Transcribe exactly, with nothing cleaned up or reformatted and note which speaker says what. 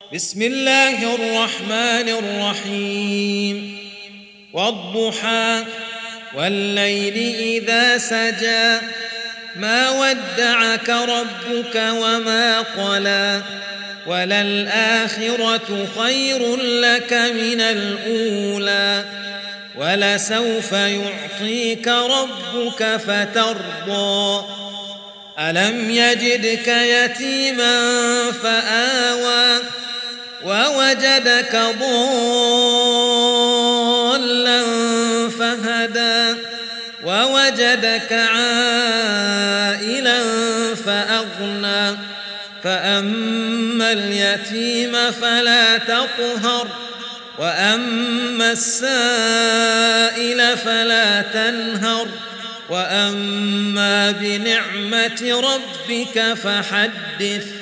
Speaker 1: بسم الله الرحمن الرحيم والضحى والليل إذا سجى ما ودعك ربك وما قلى وللآخرة خير لك من الأولى ولسوف يعطيك ربك فترضى ألم يجدك يتيما فآوى ووجدك ضالا فهدى ووجدك عائلا فأغنى فأما اليتيم فلا تقهر وأما السائل فلا تنهر وأما بنعمة ربك فحدث